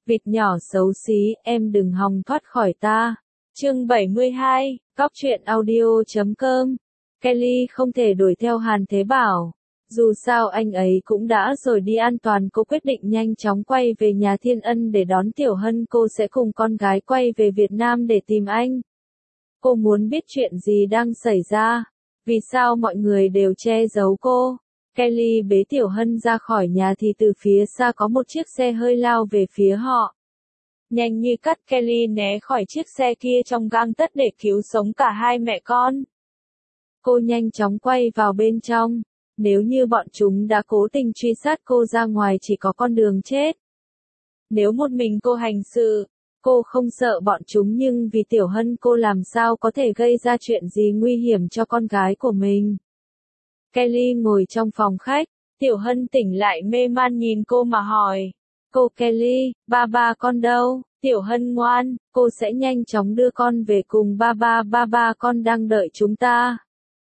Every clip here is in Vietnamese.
Vịt nhỏ xấu xí, em đừng hòng thoát khỏi ta. Chương 72, Cóc truyện audio.com. Kelly không thể đuổi theo Hàn Thế Bảo. Dù sao anh ấy cũng đã rồi đi an toàn, cô quyết định nhanh chóng quay về nhà Thiên Ân để đón Tiểu Hân. Cô sẽ cùng con gái quay về Việt Nam để tìm anh. Cô muốn biết chuyện gì đang xảy ra. Vì sao mọi người đều che giấu cô? Kelly bế Tiểu Hân ra khỏi nhà thì từ phía xa có một chiếc xe hơi lao về phía họ. Nhanh như cắt, Kelly né khỏi chiếc xe kia trong gang tấc để cứu sống cả hai mẹ con. Cô nhanh chóng quay vào bên trong. Nếu như bọn chúng đã cố tình truy sát cô ra ngoài chỉ có con đường chết. Nếu một mình cô hành sự, cô không sợ bọn chúng, nhưng vì Tiểu Hân cô làm sao có thể gây ra chuyện gì nguy hiểm cho con gái của mình. Kelly ngồi trong phòng khách, Tiểu Hân tỉnh lại mê man nhìn cô mà hỏi. Cô Kelly, ba con đâu? Tiểu Hân ngoan, cô sẽ nhanh chóng đưa con về cùng ba con đang đợi chúng ta.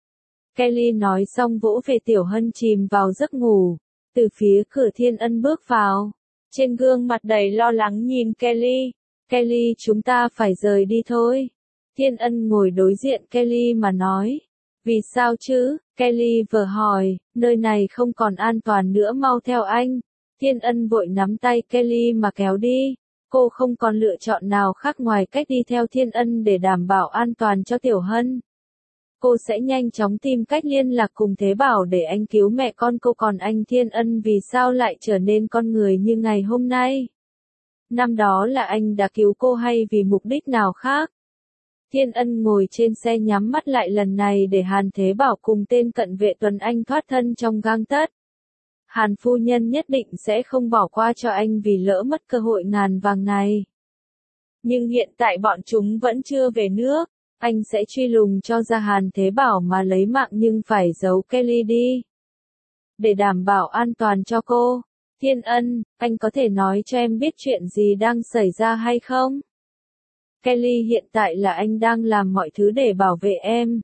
Kelly nói xong vỗ về Tiểu Hân chìm vào giấc ngủ. Từ phía cửa Thiên Ân bước vào. Trên gương mặt đầy lo lắng nhìn Kelly. Kelly, chúng ta phải rời đi thôi. Thiên Ân ngồi đối diện Kelly mà nói. Vì sao chứ? Kelly vừa hỏi, nơi này không còn an toàn nữa, mau theo anh. Thiên Ân vội nắm tay Kelly mà kéo đi. Cô không còn lựa chọn nào khác ngoài cách đi theo Thiên Ân để đảm bảo an toàn cho Tiểu Hân. Cô sẽ nhanh chóng tìm cách liên lạc cùng Thế Bảo để anh cứu mẹ con cô. Còn anh Thiên Ân vì sao lại trở nên con người như ngày hôm nay? Năm đó là anh đã cứu cô hay vì mục đích nào khác? Thiên Ân ngồi trên xe nhắm mắt lại, lần này để Hàn Thế Bảo cùng tên cận vệ Tuấn Anh thoát thân trong gang tấc. Hàn phu nhân nhất định sẽ không bỏ qua cho anh vì lỡ mất cơ hội ngàn vàng này. Nhưng hiện tại bọn chúng vẫn chưa về nước. Anh sẽ truy lùng cho ra Hàn Thế Bảo mà lấy mạng, nhưng phải giấu Kelly đi. Để đảm bảo an toàn cho cô. Thiên Ân, anh có thể nói cho em biết chuyện gì đang xảy ra hay không? Kelly, hiện tại là anh đang làm mọi thứ để bảo vệ em.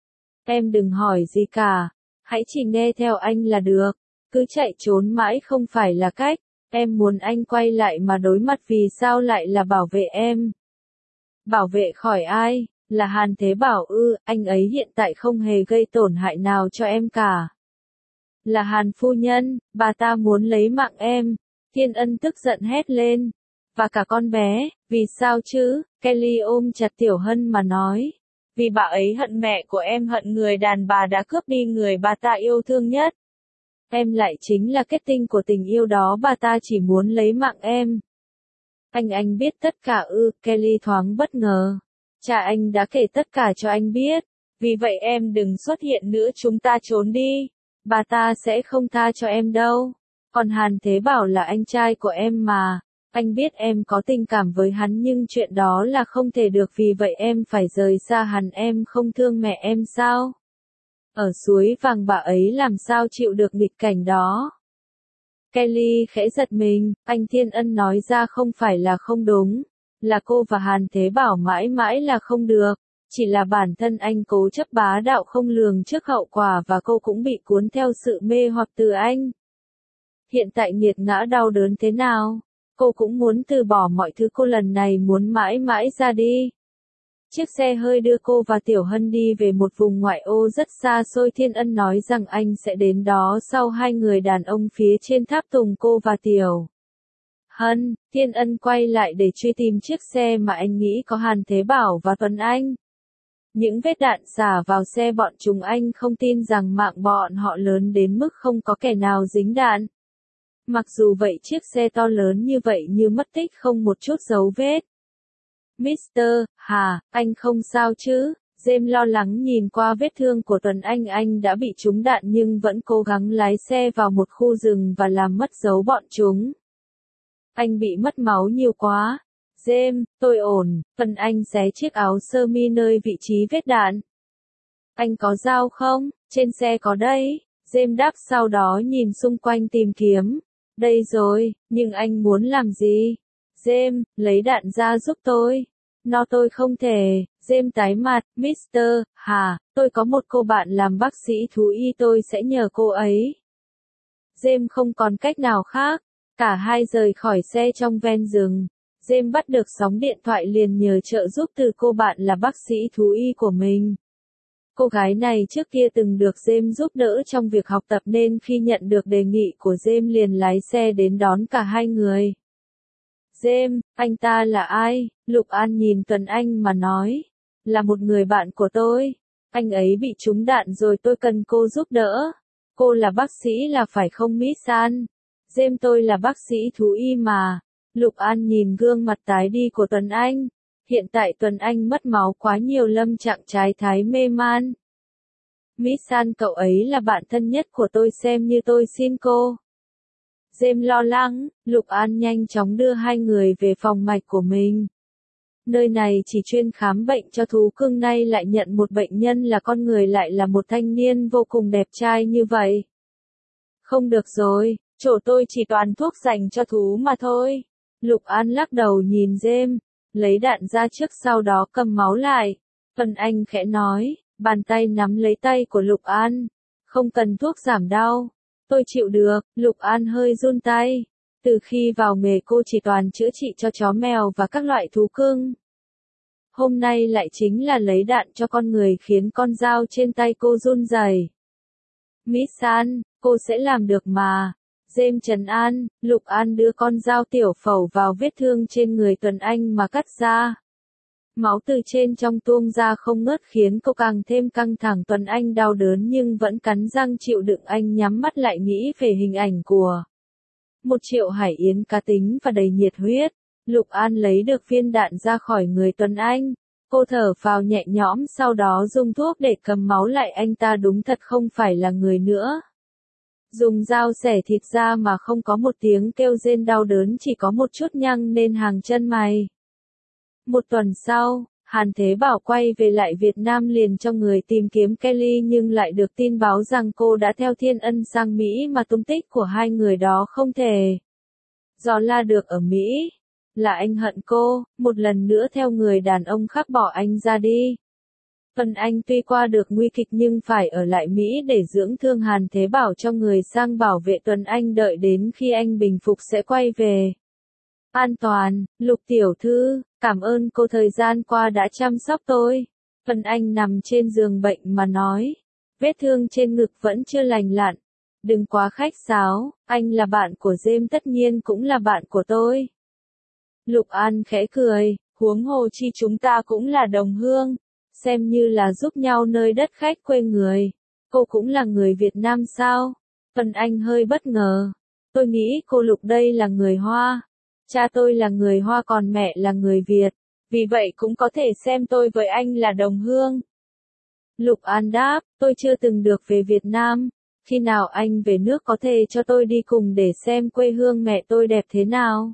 Em đừng hỏi gì cả. Hãy chỉ nghe theo anh là được. Cứ chạy trốn mãi không phải là cách. Em muốn anh quay lại mà đối mặt, vì sao lại là bảo vệ em? Bảo vệ khỏi ai? Là Hàn Thế Bảo ư? Anh ấy hiện tại không hề gây tổn hại nào cho em cả. Là Hàn phu nhân, bà ta muốn lấy mạng em. Thiên Ân tức giận hét lên. Và cả con bé, vì sao chứ? Kelly ôm chặt Tiểu Hân mà nói. Vì bà ấy hận mẹ của em, hận người đàn bà đã cướp đi người bà ta yêu thương nhất. Em lại chính là kết tinh của tình yêu đó, bà ta chỉ muốn lấy mạng em. Anh biết tất cả ư? Kelly thoáng bất ngờ. Cha anh đã kể tất cả cho anh biết. Vì vậy em đừng xuất hiện nữa, chúng ta trốn đi. Bà ta sẽ không tha cho em đâu. Còn Hàn Thế Bảo là anh trai của em mà. Anh biết em có tình cảm với hắn, nhưng chuyện đó là không thể được, vì vậy em phải rời xa hắn. Em không thương mẹ em sao? Ở suối vàng bà ấy làm sao chịu được nghịch cảnh đó? Kelly khẽ giật mình, anh Thiên Ân nói ra không phải là không đúng. Là cô và Hàn Thế Bảo mãi mãi là không được. Chỉ là bản thân anh cố chấp bá đạo không lường trước hậu quả, và cô cũng bị cuốn theo sự mê hoặc từ anh. Hiện tại nghiệt ngã đau đớn thế nào? Cô cũng muốn từ bỏ mọi thứ, cô lần này muốn mãi mãi ra đi. Chiếc xe hơi đưa cô và Tiểu Hân đi về một vùng ngoại ô rất xa xôi. Thiên Ân nói rằng anh sẽ đến đó sau. Hai người đàn ông phía trên tháp tùng cô và Tiểu Hân. Thiên Ân quay lại để truy tìm chiếc xe mà anh nghĩ có Hàn Thế Bảo và Tuấn Anh. Những vết đạn xả vào xe bọn chúng, anh không tin rằng mạng bọn họ lớn đến mức không có kẻ nào dính đạn. Mặc dù vậy chiếc xe to lớn như vậy như mất tích không một chút dấu vết. Mr. Hà, anh không sao chứ? James lo lắng nhìn qua vết thương của Tuấn Anh. Anh đã bị trúng đạn nhưng vẫn cố gắng lái xe vào một khu rừng và làm mất dấu bọn chúng. Anh bị mất máu nhiều quá. James, tôi ổn. Tuấn Anh xé chiếc áo sơ mi nơi vị trí vết đạn. Anh có dao không? Trên xe có đấy. James đáp, sau đó nhìn xung quanh tìm kiếm. Đây rồi, nhưng anh muốn làm gì? James, lấy đạn ra giúp tôi. No, tôi không thể. James tái mặt, Mr. Hà, tôi có một cô bạn làm bác sĩ thú y, tôi sẽ nhờ cô ấy. James không còn cách nào khác. Cả hai rời khỏi xe trong ven rừng. James bắt được sóng điện thoại liền nhờ trợ giúp từ cô bạn là bác sĩ thú y của mình. Cô gái này trước kia từng được James giúp đỡ trong việc học tập nên khi nhận được đề nghị của James liền lái xe đến đón cả hai người. James, anh ta là ai? Lục An nhìn Tuấn Anh mà nói. Là một người bạn của tôi. Anh ấy bị trúng đạn rồi tôi cần cô giúp đỡ. Cô là bác sĩ là phải không Miss An? James tôi là bác sĩ thú y mà. Lục An nhìn gương mặt tái đi của Tuấn Anh. Hiện tại Tuấn Anh mất máu quá nhiều lâm trạng trái thái mê man. Miss An cậu ấy là bạn thân nhất của tôi xem như tôi xin cô. James lo lắng, Lục An nhanh chóng đưa hai người về phòng mạch của mình. Nơi này chỉ chuyên khám bệnh cho thú cưng nay lại nhận một bệnh nhân là con người lại là một thanh niên vô cùng đẹp trai như vậy. Không được rồi, chỗ tôi chỉ toàn thuốc dành cho thú mà thôi. Lục An lắc đầu nhìn James, lấy đạn ra trước sau đó cầm máu lại. Tuấn Anh khẽ nói, bàn tay nắm lấy tay của Lục An. Không cần thuốc giảm đau. Tôi chịu được, Lục An hơi run tay. Từ khi vào nghề cô chỉ toàn chữa trị cho chó mèo và các loại thú cưng. Hôm nay lại chính là lấy đạn cho con người khiến con dao trên tay cô run rẩy. Miss An, cô sẽ làm được mà. James trấn an, Lục An đưa con dao tiểu phẫu vào vết thương trên người Tuấn Anh mà cắt ra. Máu từ trên trong tuôn ra không ngớt khiến cô càng thêm căng thẳng. Tuấn Anh đau đớn nhưng vẫn cắn răng chịu đựng. Anh nhắm mắt lại nghĩ về hình ảnh của một Triệu Hải Yến cá tính và đầy nhiệt huyết. Lục An lấy được viên đạn ra khỏi người Tuấn Anh. Cô thở phào nhẹ nhõm sau đó dùng thuốc để cầm máu lại. Anh ta đúng thật không phải là người nữa. Dùng dao xẻ thịt ra mà không có một tiếng kêu rên đau đớn, chỉ có một chút nhăn lên hàng chân mày. Một tuần sau, Hàn Thế Bảo quay về lại Việt Nam liền cho người tìm kiếm Kelly nhưng lại được tin báo rằng cô đã theo Thiên Ân sang Mỹ mà tung tích của hai người đó không thể dò la được ở Mỹ. Là anh hận cô, một lần nữa theo người đàn ông khác bỏ anh ra đi. Tuấn Anh tuy qua được nguy kịch nhưng phải ở lại Mỹ để dưỡng thương. Hàn Thế Bảo cho người sang bảo vệ Tuấn Anh đợi đến khi anh bình phục sẽ quay về. An toàn, Lục tiểu thư, cảm ơn cô thời gian qua đã chăm sóc tôi. Tuấn Anh nằm trên giường bệnh mà nói. Vết thương trên ngực vẫn chưa lành lặn. Đừng quá khách sáo, anh là bạn của James tất nhiên cũng là bạn của tôi. Lục An khẽ cười, huống hồ chi chúng ta cũng là đồng hương. Xem như là giúp nhau nơi đất khách quê người. Cô cũng là người Việt Nam sao? Tuấn Anh hơi bất ngờ. Tôi nghĩ cô Lục đây là người Hoa. Cha tôi là người Hoa còn mẹ là người Việt. Vì vậy cũng có thể xem tôi với anh là đồng hương. Lục An đáp, tôi chưa từng được về Việt Nam. Khi nào anh về nước có thể cho tôi đi cùng để xem quê hương mẹ tôi đẹp thế nào?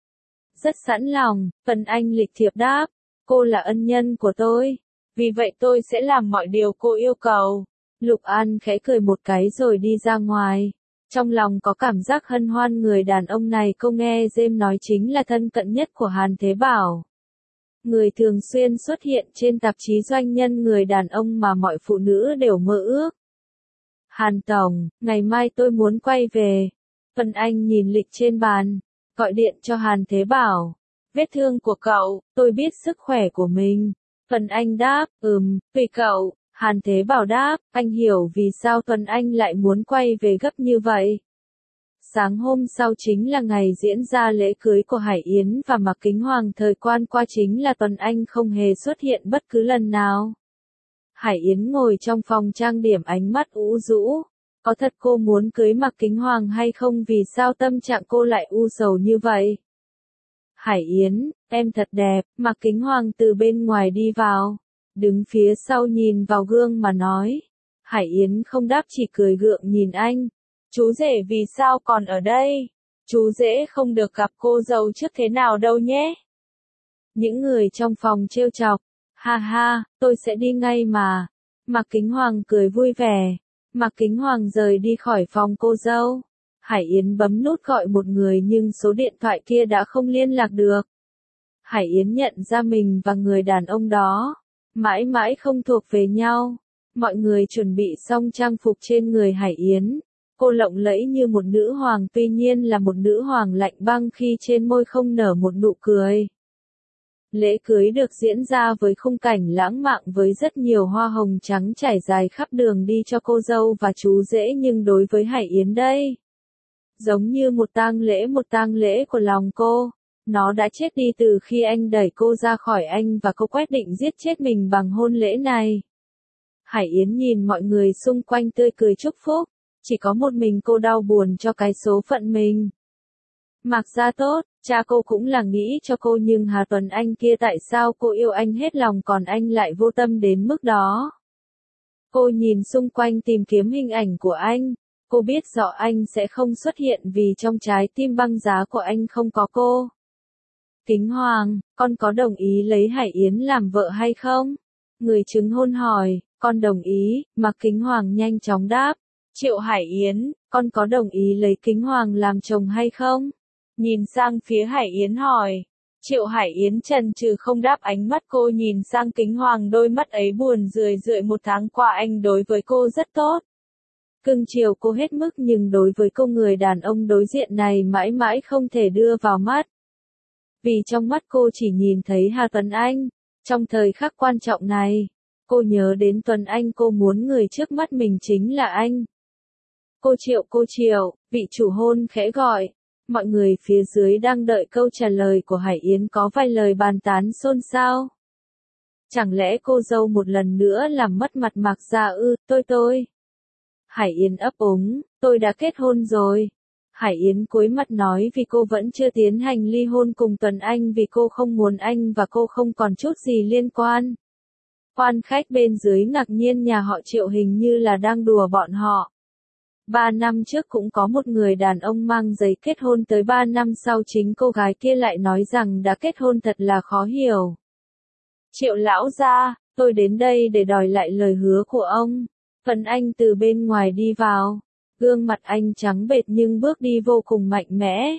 Rất sẵn lòng, Tuấn Anh lịch thiệp đáp. Cô là ân nhân của tôi. Vì vậy tôi sẽ làm mọi điều cô yêu cầu. Lục An khẽ cười một cái rồi đi ra ngoài. Trong lòng có cảm giác hân hoan người đàn ông này cô nghe James nói chính là thân cận nhất của Hàn Thế Bảo. Người thường xuyên xuất hiện trên tạp chí doanh nhân, người đàn ông mà mọi phụ nữ đều mơ ước. Hàn Tổng, ngày mai tôi muốn quay về. Tuấn Anh nhìn lịch trên bàn, gọi điện cho Hàn Thế Bảo. Vết thương của cậu, tôi biết sức khỏe của mình. Tuấn Anh đáp, tùy cậu. Hàn Thế Bảo đáp, anh hiểu vì sao Tuấn Anh lại muốn quay về gấp như vậy. Sáng hôm sau chính là ngày diễn ra lễ cưới của Hải Yến và Mạc Kính Hoàng. Thời quan qua chính là Tuấn Anh không hề xuất hiện bất cứ lần nào. Hải Yến ngồi trong phòng trang điểm ánh mắt u rũ. Có thật cô muốn cưới Mạc Kính Hoàng hay không, vì sao tâm trạng cô lại u sầu như vậy? Hải Yến, em thật đẹp. Mạc Kính Hoàng từ bên ngoài đi vào. Đứng phía sau nhìn vào gương mà nói. Hải Yến không đáp chỉ cười gượng nhìn anh. Chú rể vì sao còn ở đây? Chú rể không được gặp cô dâu trước thế nào đâu nhé. Những người trong phòng trêu chọc. Ha ha, tôi sẽ đi ngay mà. Mạc Kính Hoàng cười vui vẻ. Mạc Kính Hoàng rời đi khỏi phòng cô dâu. Hải Yến bấm nút gọi một người nhưng số điện thoại kia đã không liên lạc được. Hải Yến nhận ra mình và người đàn ông đó mãi mãi không thuộc về nhau. Mọi người chuẩn bị xong trang phục trên người Hải Yến. Cô lộng lẫy như một nữ hoàng, tuy nhiên là một nữ hoàng lạnh băng khi trên môi không nở một nụ cười. Lễ cưới được diễn ra với khung cảnh lãng mạn với rất nhiều hoa hồng trắng trải dài khắp đường đi cho cô dâu và chú rể, nhưng đối với Hải Yến đây, giống như một tang lễ của lòng cô. Nó đã chết đi từ khi anh đẩy cô ra khỏi anh và cô quyết định giết chết mình bằng hôn lễ này. Hải Yến nhìn mọi người xung quanh tươi cười chúc phúc, chỉ có một mình cô đau buồn cho cái số phận mình. Mạc Gia tốt, cha cô cũng là nghĩ cho cô, nhưng Hà Tuấn Anh kia, tại sao cô yêu anh hết lòng còn anh lại vô tâm đến mức đó? Cô nhìn xung quanh tìm kiếm hình ảnh của anh. Cô biết rõ anh sẽ không xuất hiện vì trong trái tim băng giá của anh không có cô. Kính Hoàng, con có đồng ý lấy Hải Yến làm vợ hay không? Người chứng hôn hỏi, con đồng ý, Mạc Kính Hoàng nhanh chóng đáp. Triệu Hải Yến, con có đồng ý lấy Kính Hoàng làm chồng hay không? Nhìn sang phía Hải Yến hỏi. Triệu Hải Yến chần chừ không đáp, ánh mắt cô nhìn sang Kính Hoàng, đôi mắt ấy buồn rười rượi. 1 tháng qua anh đối với cô rất tốt, cưng chiều cô hết mức, nhưng đối với cô, người đàn ông đối diện này mãi mãi không thể đưa vào mắt. Vì trong mắt cô chỉ nhìn thấy Hà Tuấn Anh. Trong thời khắc quan trọng này, cô nhớ đến Tuấn Anh, cô muốn người trước mắt mình chính là anh. Cô Triệu, vị chủ hôn khẽ gọi. Mọi người phía dưới đang đợi câu trả lời của Hải Yến, có vài lời bàn tán xôn xao. Chẳng lẽ cô dâu một lần nữa làm mất mặt Mạc Gia ư? Tôi. Hải Yến ấp úng, tôi đã kết hôn rồi. Hải Yến cúi mặt nói vì cô vẫn chưa tiến hành ly hôn cùng Tuấn Anh, vì cô không muốn anh và cô không còn chút gì liên quan. Quan khách bên dưới ngạc nhiên, nhà họ Triệu hình như là đang đùa bọn họ. 3 năm trước cũng có một người đàn ông mang giấy kết hôn tới 3 năm sau chính cô gái kia lại nói rằng đã kết hôn, thật là khó hiểu. Triệu lão gia, tôi đến đây để đòi lại lời hứa của ông. Tuấn Anh từ bên ngoài đi vào. Gương mặt anh trắng bệch nhưng bước đi vô cùng mạnh mẽ.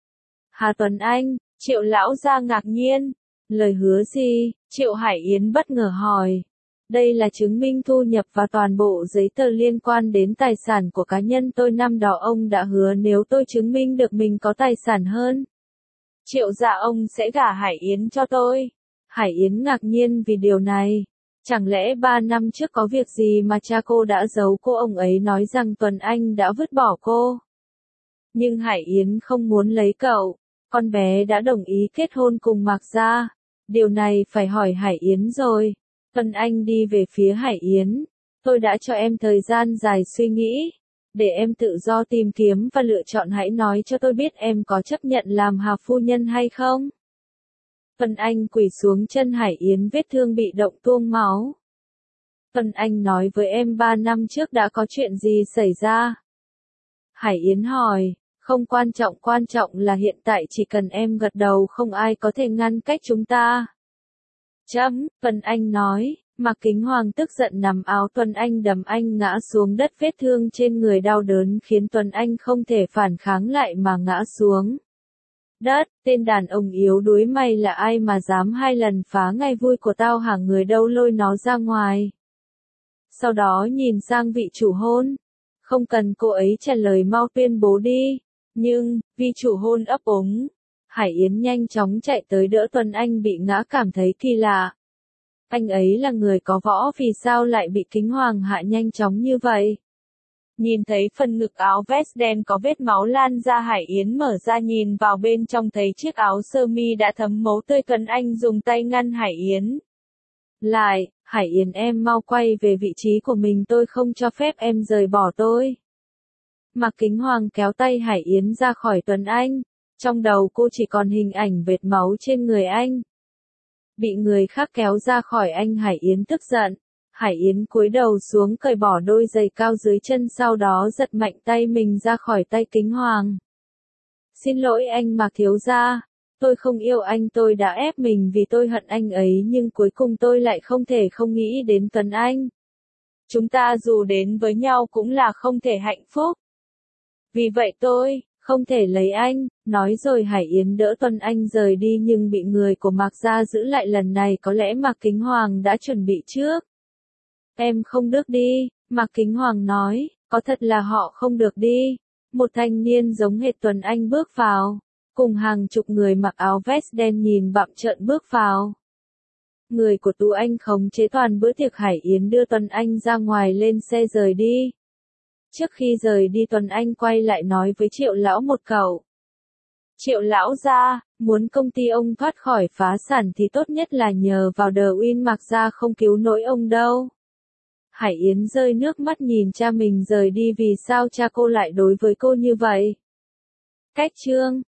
Hà Tuấn Anh, Triệu lão gia ngạc nhiên. Lời hứa gì? Triệu Hải Yến bất ngờ hỏi. Đây là chứng minh thu nhập và toàn bộ giấy tờ liên quan đến tài sản của cá nhân tôi. Năm đó ông đã hứa nếu tôi chứng minh được mình có tài sản hơn Triệu gia, ông sẽ gả Hải Yến cho tôi. Hải Yến ngạc nhiên vì điều này. Chẳng lẽ 3 năm trước có việc gì mà cha cô đã giấu cô? Ông ấy nói rằng Tuấn Anh đã vứt bỏ cô. Nhưng Hải Yến không muốn lấy cậu. Con bé đã đồng ý kết hôn cùng Mạc Gia. Điều này phải hỏi Hải Yến rồi. Tuấn Anh đi về phía Hải Yến. Tôi đã cho em thời gian dài suy nghĩ, để em tự do tìm kiếm và lựa chọn. Hãy nói cho tôi biết em có chấp nhận làm Hà phu nhân hay không? Tuấn Anh quỳ xuống chân Hải Yến, vết thương bị động tuôn máu. Tuấn Anh nói với em 3 năm trước đã có chuyện gì xảy ra? Hải Yến hỏi, không quan trọng là hiện tại chỉ cần em gật đầu không ai có thể ngăn cách chúng ta. Tuấn Anh nói. Mạc Kính Hoàng tức giận nắm áo Tuấn Anh đấm anh ngã xuống đất, vết thương trên người đau đớn khiến Tuấn Anh không thể phản kháng lại mà ngã xuống đất. Tên đàn ông yếu đuối, mày là ai mà dám 2 lần phá ngày vui của tao hả? Người đâu, lôi nó ra ngoài. Sau đó nhìn sang vị chủ hôn. Không cần cô ấy trả lời, mau tuyên bố đi. Nhưng, vị chủ hôn ấp úng. Hải Yến nhanh chóng chạy tới đỡ Tuấn Anh bị ngã, cảm thấy kỳ lạ. Anh ấy là người có võ, vì sao lại bị Kính Hoàng hạ nhanh chóng như vậy? Nhìn thấy phần ngực áo vest đen có vết máu lan ra, Hải Yến mở ra nhìn vào bên trong, thấy chiếc áo sơ mi đã thấm máu tươi. Tuấn Anh dùng tay ngăn Hải Yến lại. Hải Yến, em mau quay về vị trí của mình, tôi không cho phép em rời bỏ tôi. Mạc Kính Hoàng kéo tay Hải Yến ra khỏi Tuấn Anh. Trong đầu cô chỉ còn hình ảnh vệt máu trên người anh. Bị người khác kéo ra khỏi anh, Hải Yến tức giận. Hải Yến cúi đầu xuống cởi bỏ đôi giày cao dưới chân, sau đó giật mạnh tay mình ra khỏi tay Kính Hoàng. Xin lỗi anh Mạc thiếu gia. Tôi không yêu anh, tôi đã ép mình vì tôi hận anh ấy, nhưng cuối cùng tôi lại không thể không nghĩ đến Tuấn Anh. Chúng ta dù đến với nhau cũng là không thể hạnh phúc. Vì vậy tôi không thể lấy anh. Nói rồi Hải Yến đỡ Tuấn Anh rời đi, nhưng bị người của Mạc Gia giữ lại. Lần này có lẽ Mạc Kính Hoàng đã chuẩn bị trước. Em không được đi, Mạc Kính Hoàng nói. Có thật là họ không được đi. Một thanh niên giống hệt Tuấn Anh bước vào, cùng hàng chục người mặc áo vest đen nhìn bặm trợn bước vào. Người của Tú Anh khống chế toàn bữa tiệc hải yến đưa Tuấn Anh ra ngoài lên xe rời đi. Trước khi rời đi Tuấn Anh quay lại nói với Triệu lão một câu. Triệu lão gia, muốn công ty ông thoát khỏi phá sản thì tốt nhất là nhờ vào The Win Mạc gia không cứu nổi ông đâu. Hải Yến rơi nước mắt nhìn cha mình rời đi, vì sao cha cô lại đối với cô như vậy. Cách chương